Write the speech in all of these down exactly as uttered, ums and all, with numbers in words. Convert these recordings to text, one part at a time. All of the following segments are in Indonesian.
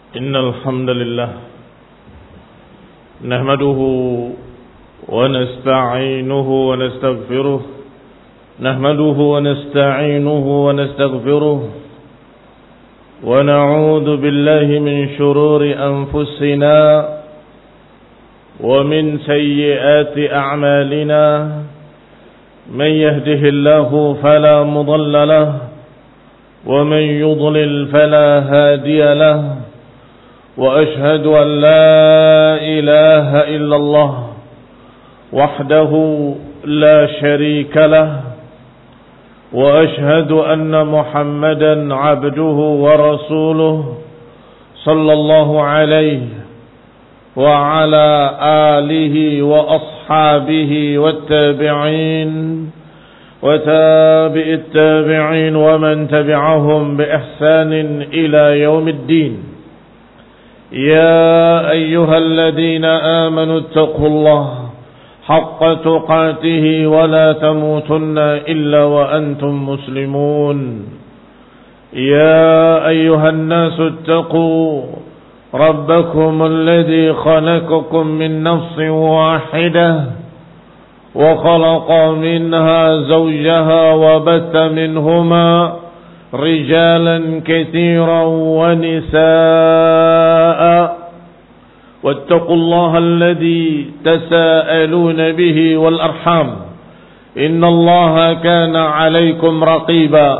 إن الحمد لله نحمده ونستعينه ونستغفره نحمده ونستعينه ونستغفره ونعوذ بالله من شرور أنفسنا ومن سيئات أعمالنا من يهده الله فلا مضل له ومن يضلل فلا هادي له وأشهد أن لا إله إلا الله وحده لا شريك له وأشهد أن محمدا عبده ورسوله صلى الله عليه وعلى آله وأصحابه والتابعين وتابع التابعين ومن تبعهم بإحسان إلى يوم الدين. يا أيها الذين آمنوا اتقوا الله حق تقاته ولا تموتن إلا وأنتم مسلمون. يا أيها الناس اتقوا ربكم الذي خلقكم من نفس واحدة وخلق منها زوجها وبث منهما رجالا كثيرا ونساء واتقوا الله الذي تساءلون به والأرحام إن الله كان عليكم رقيبا.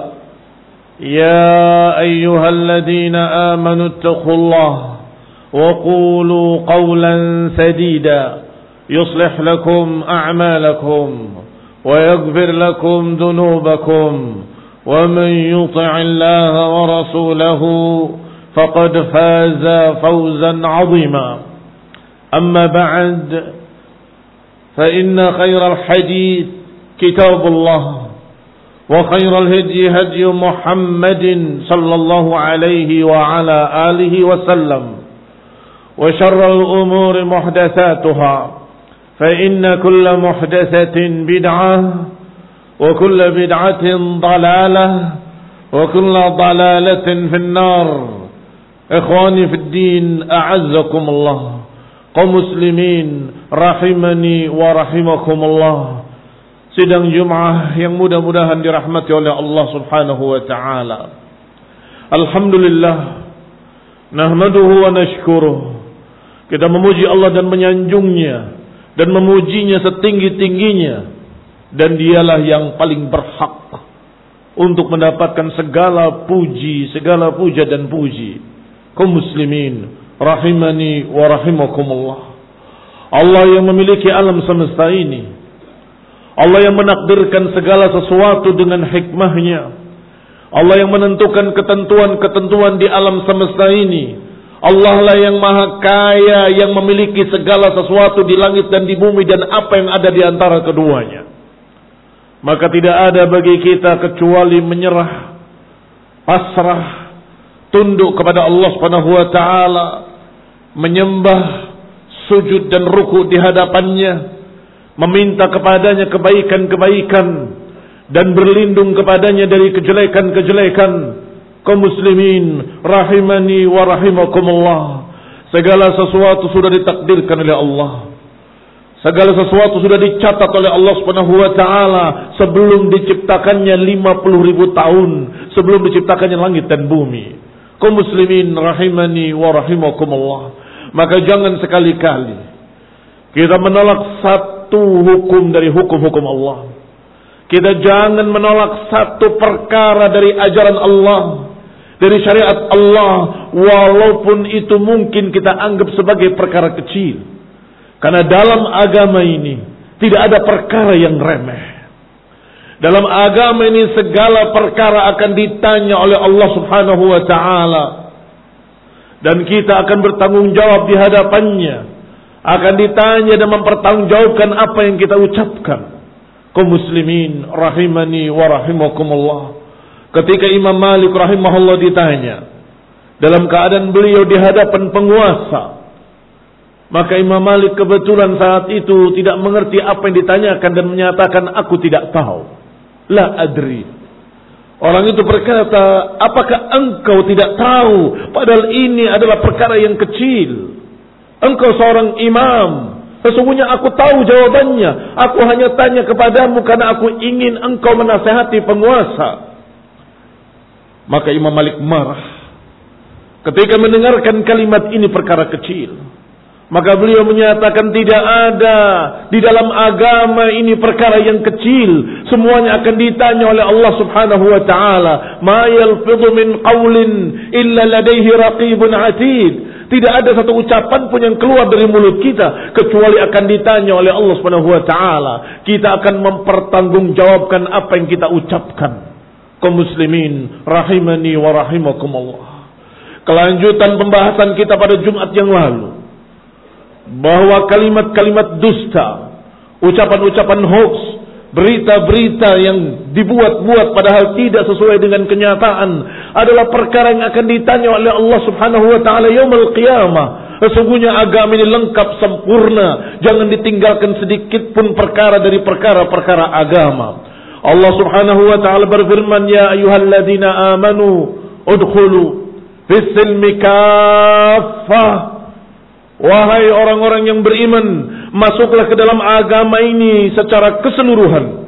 يا أيها الذين آمنوا اتقوا الله وقولوا قولا سديدا يصلح لكم أعمالكم ويغفر لكم ذنوبكم ومن يطع الله ورسوله فقد فاز فوزا عظيما. أما بعد فإن خير الحديث كتاب الله وخير الهدي هدي محمد صلى الله عليه وعلى آله وسلم وشر الأمور محدثاتها فإن كل محدثة بدعة وكل بدعة ضلالة وكل ضلالة في النار. إخواني في الدين أعزكم الله kaum muslimin rahimani wa rahimakumullah. Sidang Jumat yang mudah-mudahan dirahmati oleh Allah Subhanahu wa taala. Alhamdulillah nahmaduhu wa nashkuruh. Kita memuji Allah dan menyanjungnya dan memujinya setinggi-tingginya, dan dialah yang paling berhak untuk mendapatkan segala puji, segala puja dan puji. Kaum muslimin rahimani wa rahimakumullah. Allah yang memiliki alam semesta ini, Allah yang menakdirkan segala sesuatu dengan hikmahnya, Allah yang menentukan ketentuan-ketentuan di alam semesta ini. Allah lah yang maha kaya, yang memiliki segala sesuatu di langit dan di bumi dan apa yang ada di antara keduanya. Maka tidak ada bagi kita kecuali menyerah, pasrah, tunduk kepada Allah Subhanahu wa taala, menyembah, sujud dan ruku di hadapannya, meminta kepadanya kebaikan-kebaikan dan berlindung kepadanya dari kejelekan-kejelekan. Kaum muslimin rahimani wa rahimakumullah. Segala sesuatu sudah ditakdirkan oleh Allah. Segala sesuatu sudah dicatat oleh Allah Subhanahu wa taala sebelum diciptakannya lima puluh ribu tahun, sebelum diciptakannya langit dan bumi. Kaum muslimin rahimani wa rahimakumullah. Maka jangan sekali-kali kita menolak satu hukum dari hukum-hukum Allah. Kita jangan menolak satu perkara dari ajaran Allah, dari syariat Allah, walaupun itu mungkin kita anggap sebagai perkara kecil. Karena dalam agama ini tidak ada perkara yang remeh. Dalam agama ini segala perkara akan ditanya oleh Allah Subhanahu wa taala, dan kita akan bertanggung jawab di hadapannya. Akan ditanya dan mempertanggungjawabkan apa yang kita ucapkan. Kaum muslimin rahimani wa rahimakumullah. Ketika Imam Malik rahimahullah ditanya dalam keadaan beliau di hadapan penguasa, maka Imam Malik kebetulan saat itu tidak mengerti apa yang ditanyakan dan menyatakan aku tidak tahu. La adri. Orang itu berkata, apakah engkau tidak tahu padahal ini adalah perkara yang kecil? Engkau seorang imam. Sesungguhnya aku tahu jawabannya. Aku hanya tanya kepadamu karena aku ingin engkau menasihati penguasa. Maka Imam Malik marah ketika mendengarkan kalimat ini perkara kecil. Maka beliau menyatakan tidak ada di dalam agama ini perkara yang kecil. Semuanya akan ditanya oleh Allah Subhanahu wa taala. Ma yalfidhu min qawlin illa ladaihi raqibun atid. Tidak ada satu ucapan pun yang keluar dari mulut kita kecuali akan ditanya oleh Allah Subhanahu wa taala. Kita akan mempertanggungjawabkan apa yang kita ucapkan. Kaum muslimin rahimani wa rahimakumullah. Kelanjutan pembahasan kita pada Jumat yang lalu, bahwa kalimat-kalimat dusta, ucapan-ucapan hoax, berita-berita yang dibuat-buat padahal tidak sesuai dengan kenyataan adalah perkara yang akan ditanya oleh Allah Subhanahu wa taala yaumul qiyamah. Sesungguhnya agama ini lengkap sempurna, jangan ditinggalkan sedikit pun perkara dari perkara-perkara agama. Allah Subhanahu wa taala berfirman, ya ayyuhalladzina amanu udkhulu fis-silmi kaffah. Wahai orang-orang yang beriman, masuklah ke dalam agama ini secara keseluruhan.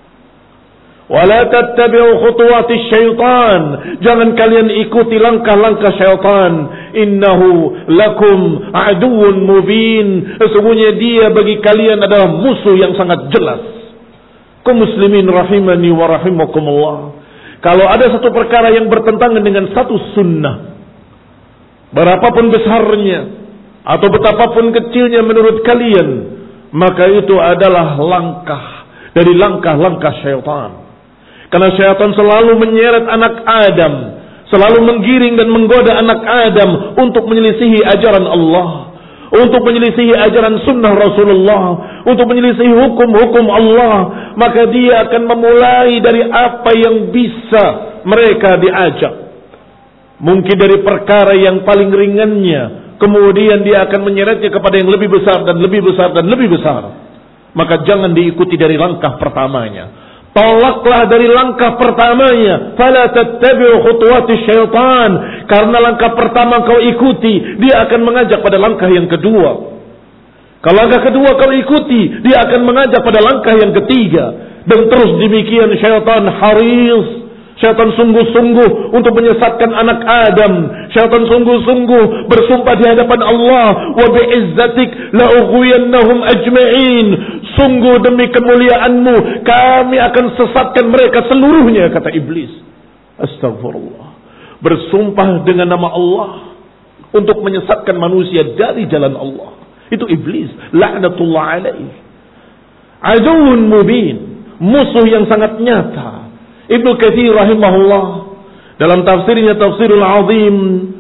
Wala tattabi'u khutuwatis syaitan. Jangan kalian ikuti langkah-langkah syaitan. Innahu lakum aduwwun mubin. Sesungguhnya dia bagi kalian adalah musuh yang sangat jelas. Kaum muslimin rahimani wa rahimakumullah. Kalau ada satu perkara yang bertentangan dengan satu sunnah, berapapun besarnya atau betapapun kecilnya menurut kalian, maka itu adalah langkah dari langkah-langkah syaitan. Karena syaitan selalu menyeret anak Adam, selalu menggiring dan menggoda anak Adam untuk menyelisihi ajaran Allah, untuk menyelisihi ajaran sunnah Rasulullah, untuk menyelisihi hukum-hukum Allah. Maka dia akan memulai dari apa yang bisa mereka diajak. Mungkin dari perkara yang paling ringannya, kemudian dia akan menyeretnya kepada yang lebih besar dan lebih besar dan lebih besar. Maka jangan diikuti dari langkah pertamanya. Tolaklah dari langkah pertamanya. Fala tattabi'u khutuwatis syaitan. Karena langkah pertama kau ikuti, dia akan mengajak pada langkah yang kedua. Kalau langkah kedua kau ikuti, dia akan mengajak pada langkah yang ketiga. Dan terus demikian syaitan haris. Syaitan sungguh-sungguh untuk menyesatkan anak Adam. Syaitan sungguh-sungguh bersumpah di hadapan Allah, wa bi'izzatik la ughwiyannahum ajma'in. Sungguh demi kemuliaanmu, kami akan sesatkan mereka seluruhnya, kata iblis. Astagfirullah. Bersumpah dengan nama Allah untuk menyesatkan manusia dari jalan Allah. Itu iblis, laknatullah alaih. Aduun mubin, musuh yang sangat nyata. Ibnu Katsir rahimahullah dalam tafsirnya Tafsirul Azim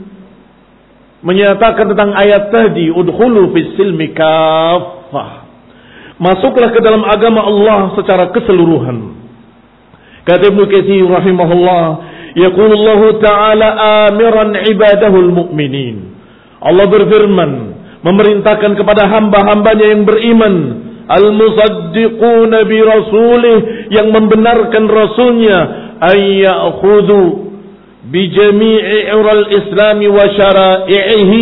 menyatakan tentang ayat tadi, udkhulu fis silmi kaffah. Masuklah ke dalam agama Allah secara keseluruhan. Kata Ibnu Katsir rahimahullah, yaqulullahu ta'ala amiran ibadahul mu'minin. Allah berfirman, memerintahkan kepada hamba-hambanya yang beriman, al-musaddiquna bi rasulih, yang membenarkan rasulnya, ay ya'khudhu bi jami'i ural islami wa syara'ihi.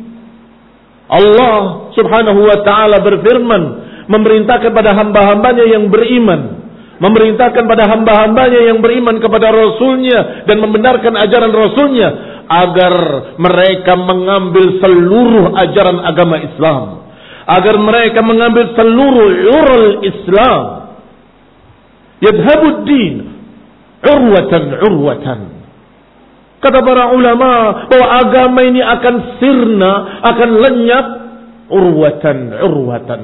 Allah Subhanahu wa taala berfirman, memerintahkan pada hamba-hambanya yang beriman, memerintahkan pada hamba-hambanya yang beriman kepada rasulnya dan membenarkan ajaran rasulnya, agar mereka mengambil seluruh ajaran agama Islam, agar mereka mengambil seluruh urul Islam. Yadhabud din urwatan urwatan. Kata para ulama bahwa agama ini akan sirna, akan lenyap urwatan urwatan.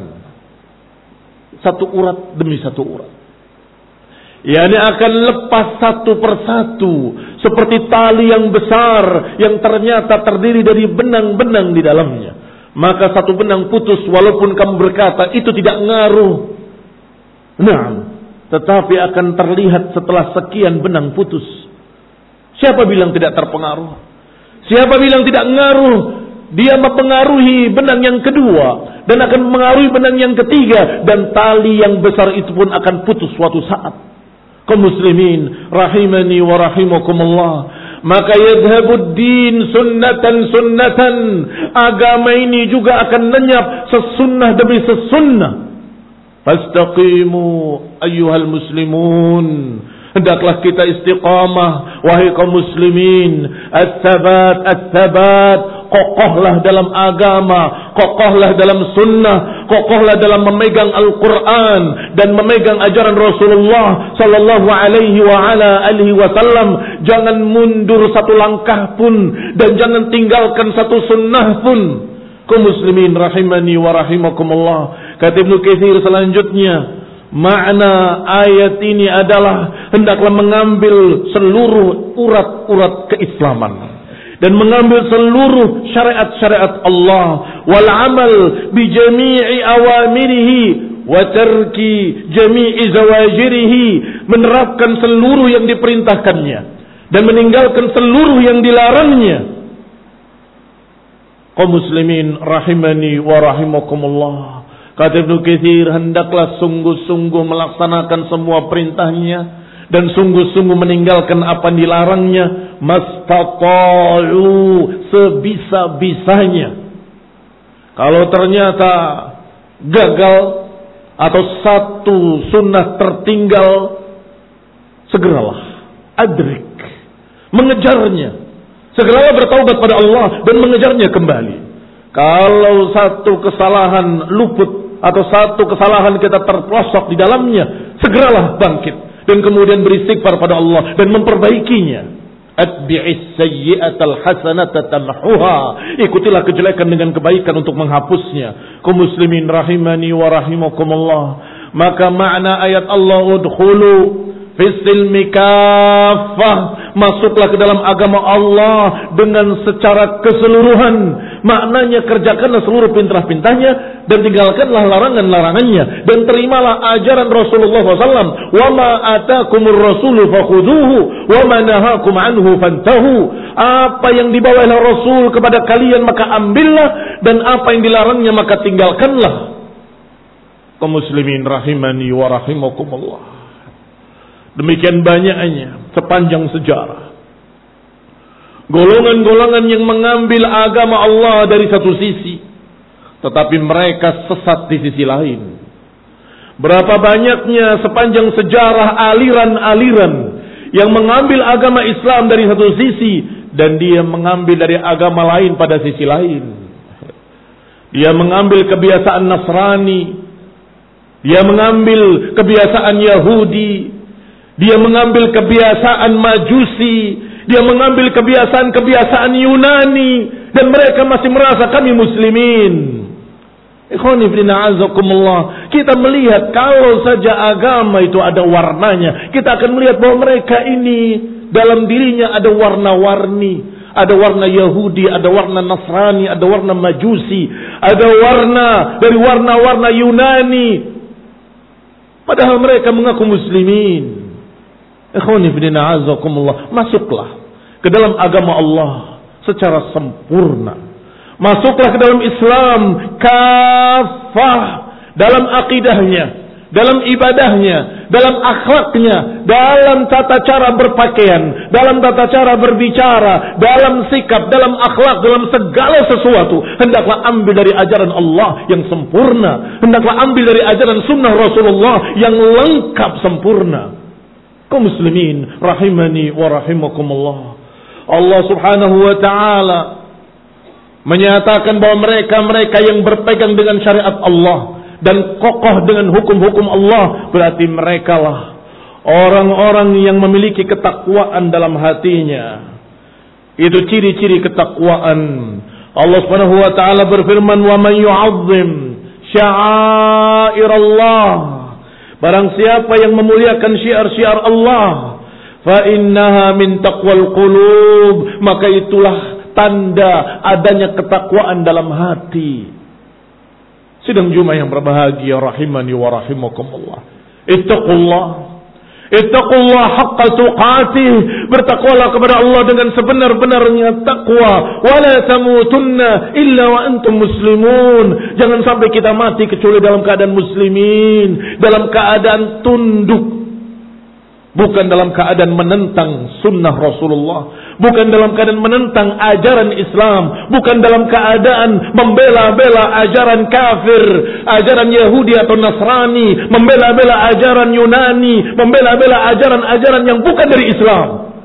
Satu urat demi satu urat. yakni akan lepas satu persatu seperti tali yang besar yang ternyata terdiri dari benang-benang di dalamnya. Maka satu benang putus walaupun kamu berkata itu tidak ngaruh. Nah, tetapi akan terlihat setelah sekian benang putus. Siapa bilang tidak terpengaruh? Siapa bilang tidak ngaruh? Dia mempengaruhi benang yang kedua dan akan mempengaruhi benang yang ketiga, dan tali yang besar itu pun akan putus suatu saat. Kaum muslimin rahimani wa rahimakumullah, maka yadhhabud din sunnatan sunnatan, agama ini juga akan lenyap sesunnah demi sesunnah. Fastaqimu ayyuhal muslimun, hendaklah kita istiqamah wahai kaum muslimin. At-thabat at-thabat, kokohlah dalam agama, kokohlah dalam sunnah, kokohlah dalam memegang Al-Quran dan memegang ajaran Rasulullah sallallahu alaihi wa ala alihi wasallam. Jangan mundur satu langkah pun dan jangan tinggalkan satu sunnah pun. Kaum muslimin rahimani wa rahimakumullah. Kata Ibnu Katsir selanjutnya, makna ayat ini adalah hendaklah mengambil seluruh urat-urat keislaman dan mengambil seluruh syariat-syariat Allah, wal amal bi jami'i awamirihi wa tarki jami'i zawajirihi, menerapkan seluruh yang diperintahkannya dan meninggalkan seluruh yang dilarangnya. Kaum muslimin rahimani wa rahimakumullah. Kata Ibnu Katsir, hendaklah sungguh-sungguh melaksanakan semua perintahnya dan sungguh-sungguh meninggalkan apa yang dilarangnya, mastata'u, sebisa-bisanya. Kalau ternyata gagal atau satu sunnah tertinggal, segeralah adrik, mengejarnya, segeralah bertaubat pada Allah dan mengejarnya kembali. Kalau satu kesalahan luput atau satu kesalahan kita terpelosok di dalamnya, segeralah bangkit dan kemudian beristighfar pada Allah dan memperbaikinya. Atbi'is sayyi'atal hasanata tamhuha, ikutilah kejelekan dengan kebaikan untuk menghapusnya. Kaum muslimin rahimani wa rahimakumullah, maka makna ayat Allah udkhulu fisilmi kaffah, masuklah ke dalam agama Allah dengan secara keseluruhan. Maknanya kerjakanlah seluruh perintah-perintahnya dan tinggalkanlah larangan-larangannya dan terimalah ajaran Rasulullah shallallahu alaihi wasallam. Wa ma atakumur rasulu fakhuduhu wa ma nahakum anhu fantahu. Apa yang dibawa oleh Rasul kepada kalian maka ambillah, dan apa yang dilarangnya maka tinggalkanlah. Kaum muslimin rahimani wa rahimakumullah. Demikian banyaknya sepanjang sejarah golongan-golongan yang mengambil agama Allah dari satu sisi, tetapi mereka sesat di sisi lain. Berapa banyaknya sepanjang sejarah aliran-aliran yang mengambil agama Islam dari satu sisi dan dia mengambil dari agama lain pada sisi lain. Dia mengambil kebiasaan Nasrani, dia mengambil kebiasaan Yahudi, dia mengambil kebiasaan Majusi, dia mengambil kebiasaan-kebiasaan Yunani, dan mereka masih merasa kami muslimin. Ikhwani fillah azakumullah, kita melihat kalau saja agama itu ada warnanya, kita akan melihat bahwa mereka ini dalam dirinya ada warna-warni, ada warna Yahudi, ada warna Nasrani, ada warna Majusi, ada warna dari warna-warna Yunani, padahal mereka mengaku muslimin. Ikhwani fillah azakumullah, masuklah ke dalam agama Allah secara sempurna. Masuklah ke dalam Islam kafah, dalam akidahnya, dalam ibadahnya, dalam akhlaknya, dalam tata cara berpakaian, dalam tata cara berbicara, dalam sikap, dalam akhlak, dalam segala sesuatu. Hendaklah ambil dari ajaran Allah yang sempurna. Hendaklah ambil dari ajaran sunnah Rasulullah yang lengkap sempurna. Kaum muslimin rahimani wa rahimakumullah, Allah subhanahu wa ta'ala menyatakan bahwa mereka-mereka yang berpegang dengan syariat Allah dan kokoh dengan hukum-hukum Allah, berarti merekalah orang-orang yang memiliki ketakwaan dalam hatinya. Itu ciri-ciri ketakwaan. Allah subhanahu wa ta'ala berfirman, wa man yu'azzim sya'airallah, barang siapa yang memuliakan syiar-syiar Allah, fa innaha min taqwal qulub, maka itulah tanda adanya ketakwaan dalam hati. Sidang Jumat yang berbahagia rahimani wa rahimakumullah. Ittaqullah, ittaqullah haqqa tuqatih, bertakwalah kepada Allah dengan sebenar-benarnya takwa. Wala tamutunna illa wa antum muslimun, jangan sampai kita mati kecuali dalam keadaan muslimin, dalam keadaan tunduk bukan dalam keadaan menentang sunnah Rasulullah, bukan dalam keadaan menentang ajaran Islam, bukan dalam keadaan membela-bela ajaran kafir, ajaran Yahudi atau Nasrani, membela-bela ajaran Yunani, membela-bela ajaran-ajaran yang bukan dari Islam.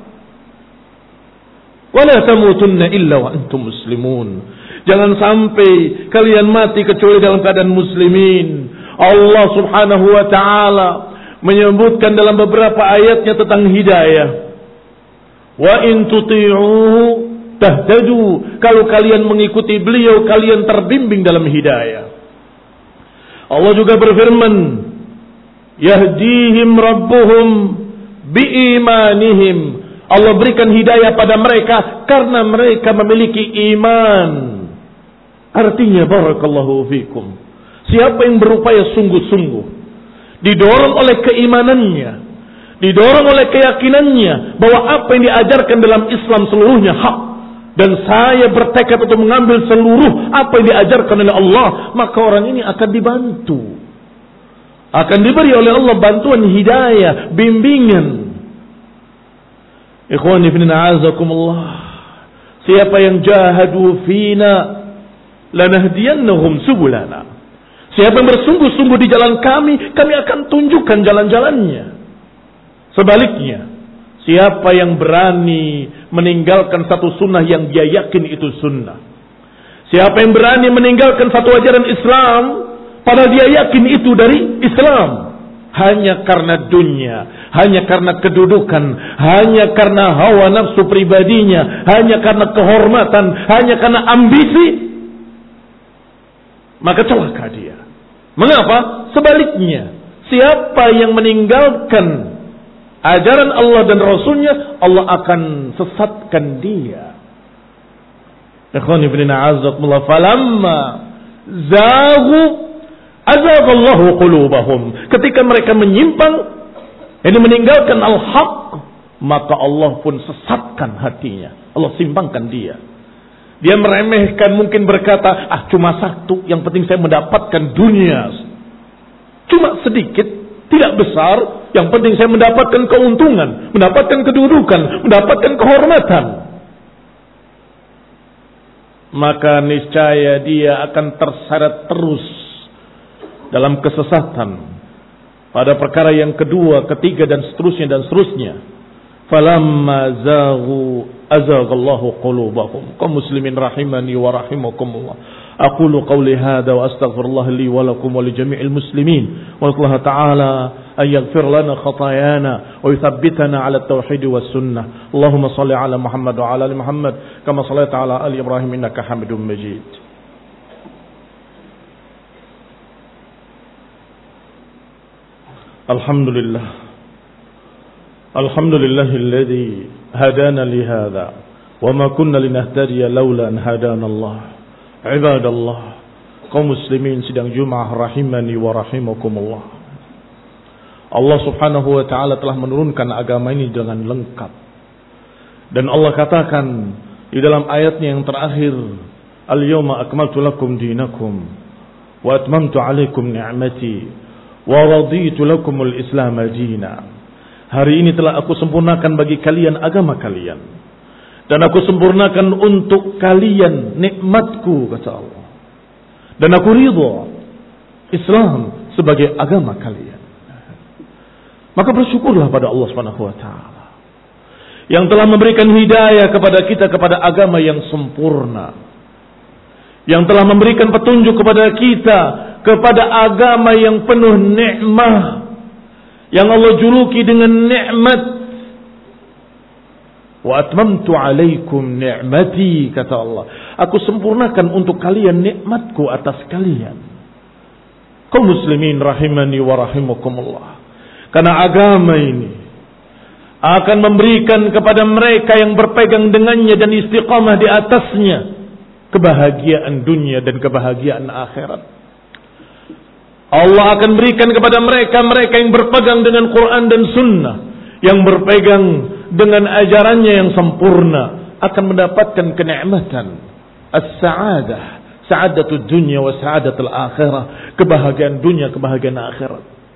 Wala tamutunna illa wa antum muslimun. Jangan sampai kalian mati kecuali dalam keadaan muslimin. Allah Subhanahu wa taala menyebutkan dalam beberapa ayatnya tentang hidayah. Wa in tuti'uhu tahtadu. Kalau kalian mengikuti beliau, kalian terbimbing dalam hidayah. Allah juga berfirman, yahdihim rabbuhum biimanihim. Allah berikan hidayah pada mereka karena mereka memiliki iman. Artinya barakallahu fikum, siapa yang berupaya sungguh-sungguh, didorong oleh keimanannya, didorong oleh keyakinannya bahwa apa yang diajarkan dalam Islam seluruhnya hak, dan saya bertekad untuk mengambil seluruh apa yang diajarkan oleh Allah, maka orang ini akan dibantu, akan diberi oleh Allah bantuan hidayah, bimbingan. Ikhwani fillah azakumullah, siapa yang jahadu fina lanahdiyannahum subulana. Siapa yang bersungguh-sungguh di jalan kami, kami akan tunjukkan jalan-jalannya. Sebaliknya, siapa yang berani meninggalkan satu sunnah yang dia yakin itu sunnah, siapa yang berani meninggalkan satu ajaran Islam padahal dia yakin itu dari Islam, hanya karena dunia, hanya karena kedudukan, hanya karena hawa nafsu pribadinya, hanya karena kehormatan, hanya karena ambisi, maka celaka dia. Mengapa? Sebaliknya, siapa yang meninggalkan ajaran Allah dan Rasulnya, Allah akan sesatkan dia. Ikhwani fillah azakumullah, falamma zaghu azaghallahu qulubahum. Ketika mereka menyimpang, ini meninggalkan al-haq, maka Allah pun sesatkan hatinya. Allah simpangkan dia. Dia meremehkan, mungkin berkata, ah cuma satu, yang penting saya mendapatkan dunia. Cuma sedikit, tidak besar, yang penting saya mendapatkan keuntungan, mendapatkan kedudukan, mendapatkan kehormatan. Maka niscaya dia akan terseret terus dalam kesesatan pada perkara yang kedua, ketiga dan seterusnya dan seterusnya. Falamma zaghu azaghallahu qulubahum. Kaum muslimin rahimani wa rahimakumullah. Aqulu qawli hadha wa astaghfirullah li wa lakum wa li jami'il muslimin. Wa Allah ta'ala an yaghfir lana khatayana wa yuthabbitana 'ala at-tauhid was sunnah. Allahumma shalli 'ala Muhammad wa 'ala ali Muhammad kama shallaita 'ala ali Ibrahim innaka Hamidum Majid. Alhamdulillah. Alhamdulillahilladzi hadana li hadza wa ma kunna linahtadiya laula an hadana Allah. Ibadallah, kaum muslimin sidang Jumat rahimani wa rahimakumullah. Allah Subhanahu wa taala telah menurunkan agama ini dengan lengkap. Dan Allah katakan di dalam ayatnya yang terakhir, al-yawma akmaltu lakum dinakum wa atmamtu 'alaikum ni'mati wa raditu lakumul Islam dinan. Hari ini telah aku sempurnakan bagi kalian agama kalian, dan aku sempurnakan untuk kalian nikmatku, kata Allah, dan aku ridha Islam sebagai agama kalian. Maka bersyukurlah pada Allah Subhanahu wa taala yang telah memberikan hidayah kepada kita kepada agama yang sempurna, yang telah memberikan petunjuk kepada kita kepada agama yang penuh nikmah, yang Allah juluki dengan nikmat. Wa atmamtu 'alaikum ni'mati, kata Allah, aku sempurnakan untuk kalian nikmatku atas kalian. Kaum muslimin rahimani wa rahimakumullah, karena agama ini akan memberikan kepada mereka yang berpegang dengannya dan istiqamah di atasnya kebahagiaan dunia dan kebahagiaan akhirat. Allah akan berikan kepada mereka-mereka yang berpegang dengan Quran dan Sunnah, yang berpegang dengan ajarannya yang sempurna, akan mendapatkan kenikmatan as-sa'adah, sa'adatul dunya wa sa'adatul akhirah, kebahagiaan dunia, kebahagiaan akhirat.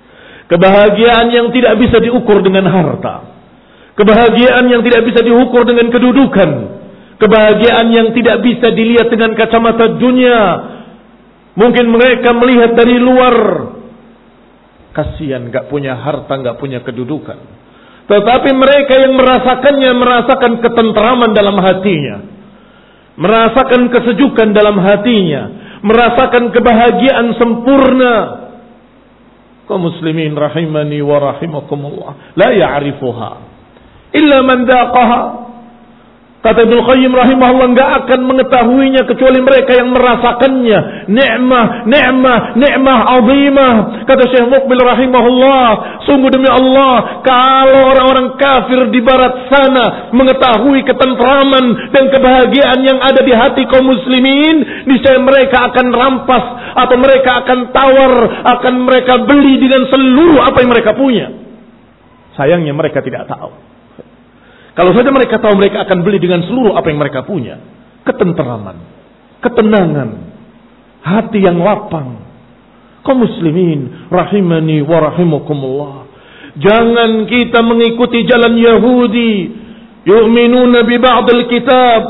Kebahagiaan yang tidak bisa diukur dengan harta. Kebahagiaan yang tidak bisa diukur dengan kedudukan. Kebahagiaan yang tidak bisa dilihat dengan kacamata dunia. Mungkin mereka melihat dari luar. Kasihan gak punya harta, gak punya kedudukan. Tetapi mereka yang merasakannya, merasakan ketentraman dalam hatinya. Merasakan kesejukan dalam hatinya. Merasakan kebahagiaan sempurna. Kaum muslimin rahimani wa rahimakumullah, la ya'rifuha illa man daqaha. Kata Ibnu Qayyim rahimahullah, enggak akan mengetahuinya kecuali mereka yang merasakannya. Nikmah, nikmah, nikmah azimah. Kata Syekh Muqbil rahimahullah, sungguh demi Allah, kalau orang-orang kafir di barat sana mengetahui ketentraman dan kebahagiaan yang ada di hati kaum muslimin, niscaya mereka akan rampas atau mereka akan tawar, akan mereka beli dengan seluruh apa yang mereka punya. Sayangnya mereka tidak tahu. Kalau saja mereka tahu, mereka akan beli dengan seluruh apa yang mereka punya. Ketenteraman, ketenangan, hati yang lapang. Kaum muslimin rahimani wa rahimakumullah, jangan kita mengikuti jalan Yahudi, yu'minuna bi ba'dil kitab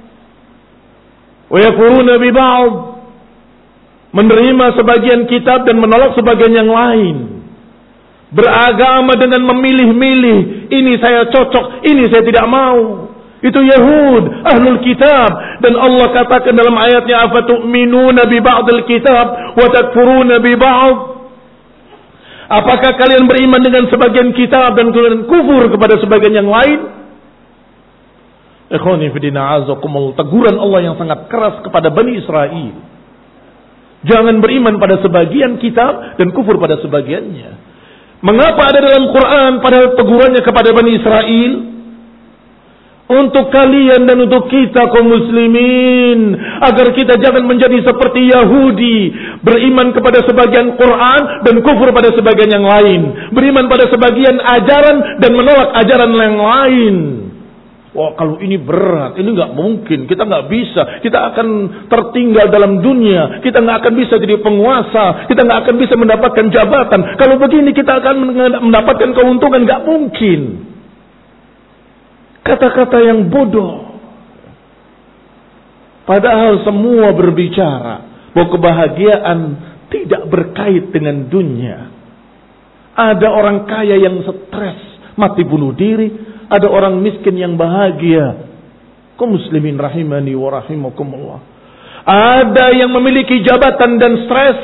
wa yakfuruna bi ba'd, menerima sebagian kitab dan menolak sebagian yang lain. Beragama dengan memilih-milih, ini saya cocok, ini saya tidak mau. Itu Yahud, ahlul kitab. Dan Allah katakan dalam ayatnya, afatu'minuna bi ba'dil kitab wa takfuruna bi ba'd. Apakah kalian beriman dengan sebagian kitab dan kalian kufur kepada sebagian yang lain? Ikhwani fillah azakumullah, teguran Allah yang sangat keras kepada Bani Israel. Jangan beriman pada sebagian kitab dan kufur pada sebagiannya. Mengapa ada dalam Quran pada tegurannya kepada Bani Israel? Untuk kalian dan untuk kita kaum muslimin, agar kita jangan menjadi seperti Yahudi, beriman kepada sebagian Quran dan kufur pada sebagian yang lain, beriman pada sebagian ajaran dan menolak ajaran yang lain. Wah, kalau ini berat, ini nggak mungkin, kita nggak bisa, kita akan tertinggal dalam dunia, kita nggak akan bisa jadi penguasa, kita nggak akan bisa mendapatkan jabatan. Kalau begini kita akan mendapatkan keuntungan, nggak mungkin. Kata-kata yang bodoh. Padahal semua berbicara bahwa kebahagiaan tidak berkait dengan dunia. Ada orang kaya yang stres, mati bunuh diri. Ada orang miskin yang bahagia. Kaum muslimin rahimani wa rahimakumullah. Ada yang memiliki jabatan dan stres,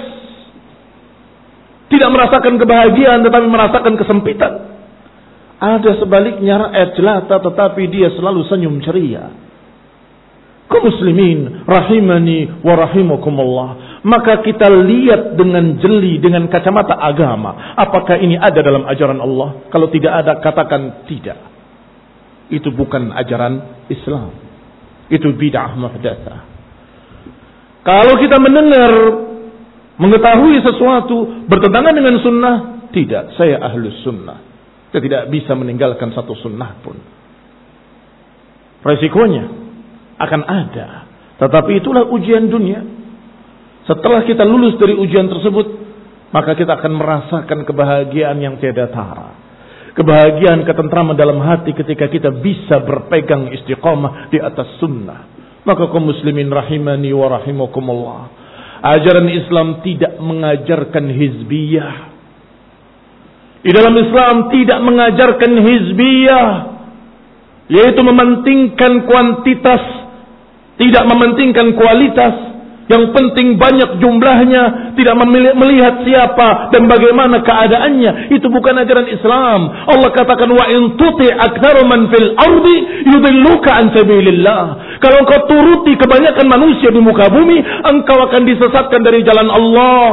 tidak merasakan kebahagiaan tetapi merasakan kesempitan. Ada sebaliknya rakyat jelata tetapi dia selalu senyum ceria. Kaum muslimin rahimani wa rahimakumullah. Maka kita lihat dengan jeli, dengan kacamata agama, apakah ini ada dalam ajaran Allah? Kalau tidak ada, katakan tidak. Itu bukan ajaran Islam. Itu bid'ah muhdatsah. Kalau kita mendengar, mengetahui sesuatu bertentangan dengan sunnah, tidak, saya ahlus sunnah. Saya tidak bisa meninggalkan satu sunnah pun. Resikonya akan ada. Tetapi itulah ujian dunia. Setelah kita lulus dari ujian tersebut, maka kita akan merasakan kebahagiaan yang tiada tara. Kebahagiaan, ketentraman dalam hati ketika kita bisa berpegang istiqamah di atas sunnah. Maka kaum muslimin rahimani wa rahimakumullah, ajaran Islam tidak mengajarkan hizbiyah. Di dalam Islam tidak mengajarkan hizbiyah, yaitu mementingkan kuantitas, tidak mementingkan kualitas. Yang penting banyak jumlahnya, tidak melihat siapa dan bagaimana keadaannya. Itu bukan ajaran Islam. Allah katakan, wa in tuti aktsaru man fil ardi yudilluka an sabilillah. Kalau engkau turuti kebanyakan manusia di muka bumi, engkau akan disesatkan dari jalan Allah.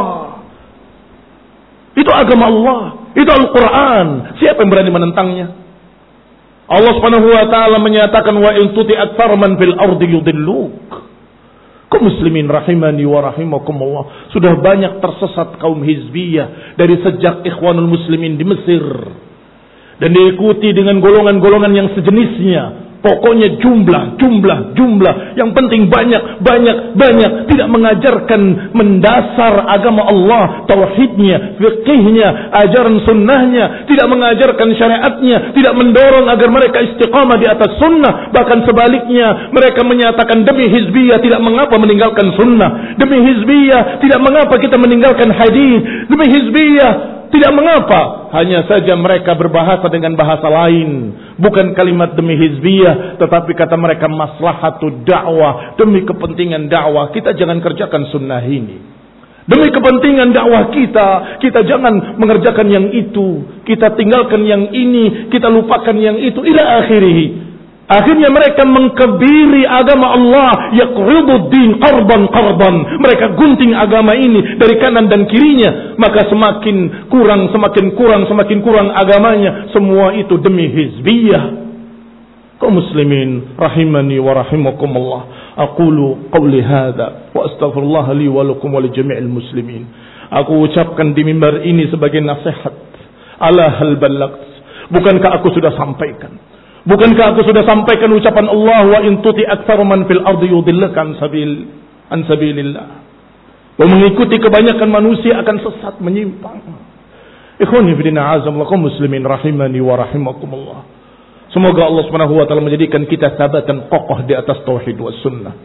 Itu agama Allah, itu Al-Quran. Siapa yang berani menentangnya? Allah Subhanahu wa taala menyatakan, wa in tuti aktsaru man fil ardi yudilluk. Kaum muslimin rahimani wa rahimakumullah, sudah banyak tersesat kaum hizbiyah dari sejak Ikhwanul Muslimin di Mesir dan diikuti dengan golongan-golongan yang sejenisnya, Pokoknya jumlah, jumlah, jumlah. Yang penting banyak, banyak, banyak. Tidak mengajarkan mendasar agama Allah, tauhidnya, fiqihnya, ajaran sunnahnya. Tidak mengajarkan syariatnya. Tidak mendorong agar mereka istiqamah di atas sunnah. Bahkan sebaliknya, mereka menyatakan demi hizbiyah tidak mengapa meninggalkan sunnah. Demi hizbiyah tidak mengapa kita meninggalkan hadis. Demi hizbiyah tidak mengapa, hanya saja mereka berbahasa dengan bahasa lain. Bukan kalimat demi hizbiyah, tetapi kata mereka maslahatud dakwah. Demi kepentingan dakwah, kita jangan kerjakan sunnah ini. Demi kepentingan dakwah kita, kita jangan mengerjakan yang itu. Kita tinggalkan yang ini, kita lupakan yang itu. Ila akhirih. Akhirnya mereka mengkebiri agama Allah, yaqriduddin qarban qarban. Mereka gunting agama ini dari kanan dan kirinya, maka semakin kurang, semakin kurang, semakin kurang agamanya. Semua itu demi hizbiyah. Kaum muslimin rahimani wa rahimakumullah. Aqulu qawli hadza wa astaghfirullah li wa lakum wa li jami'il muslimin. Aku ucapkan di mimbar ini sebagai nasihat. Ala hal ballagt. Bukankah aku sudah sampaikan? Bukankah aku sudah sampaikan ucapan Allah, wa in tuti aktsaru man fil ardi yudillaka an sabil an sabilillah. Wa mengikuti kebanyakan manusia akan sesat, menyimpang. Ikhwani fillah azamullah kaum muslimin rahimani wa rahimakumullah. Semoga Allah Subhanahu wa taala menjadikan kita sabat dan kokoh di atas tauhid was sunnah.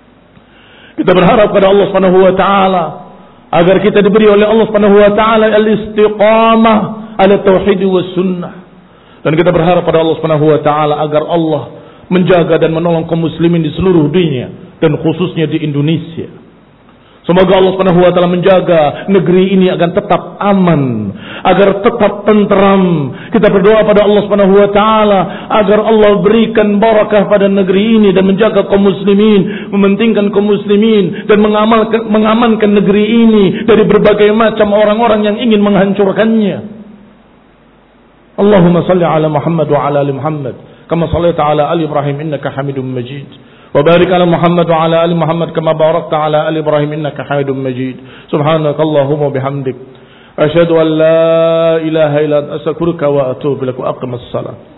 Kita berharap pada Allah Subhanahu wa taala agar kita diberi oleh Allah Subhanahu wa taala al-istiqamah ala tauhid was sunnah. Dan kita berharap pada Allah Subhanahu wa taala agar Allah menjaga dan menolong kaum muslimin di seluruh dunia dan khususnya di Indonesia. Semoga Allah Subhanahu wa taala menjaga negeri ini agar tetap aman, agar tetap tentram. Kita berdoa pada Allah Subhanahu wa taala agar Allah berikan barakah pada negeri ini dan menjaga kaum muslimin, mementingkan kaum muslimin dan mengamalkan, mengamankan negeri ini dari berbagai macam orang-orang yang ingin menghancurkannya. Allahumma salli ala Muhammad wa ala ali Muhammad kama sallaita ala ali Ibrahim innaka Hamidum Majid wa barik ala Muhammad wa ala ali Muhammad kama barakta ala ali Ibrahim innaka Hamidum Majid. Subhanakallahumma bihamdik asyhadu an la ilaha illa anta astaghfiruka wa atubu ilaik. Wa aqimus salat.